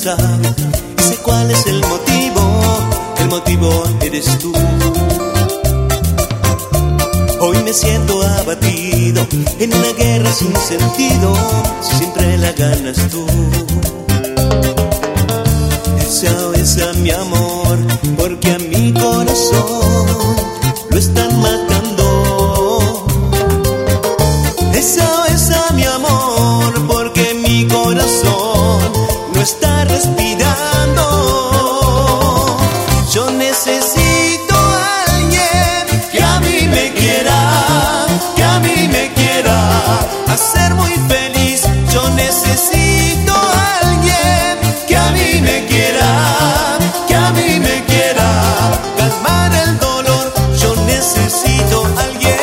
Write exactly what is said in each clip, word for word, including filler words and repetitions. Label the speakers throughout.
Speaker 1: sabe y sé cuál es el motivo. El motivo eres tú. Hoy me siento abatido en una guerra sin sentido, si siempre la ganas tú. Esa besa mi amor, porque a mi corazón lo están matando. Esa besa mi amor, porque mi corazón no está respirando. Yo necesito a alguien que a mí me quiera, que a mí me quiera hacer muy feliz. Yo necesito a alguien que a mí me quiera, que a mí me quiera calmar el dolor. Yo necesito a alguien.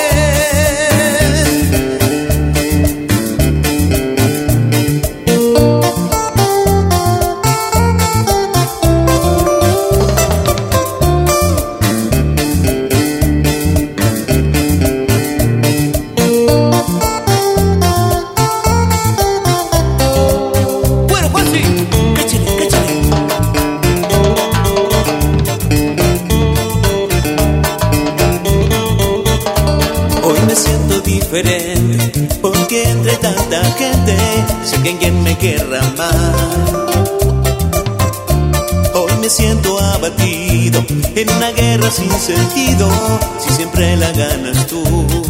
Speaker 1: Diferente, porque entre tanta gente sé que alguien me querrá amar. Hoy me siento abatido en una guerra sin sentido, si siempre la ganas tú.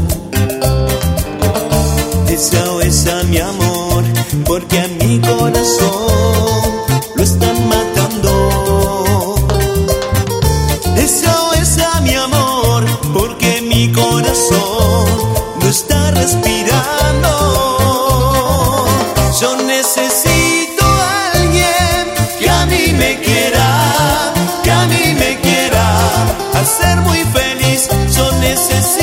Speaker 1: Esa o esa mi amor, porque a mi corazón lo están matando. Esa o esa mi amor, porque mi corazón no está respirando. Yo necesito a alguien que a mí me quiera, que a mí me quiera hacer muy feliz. Yo necesito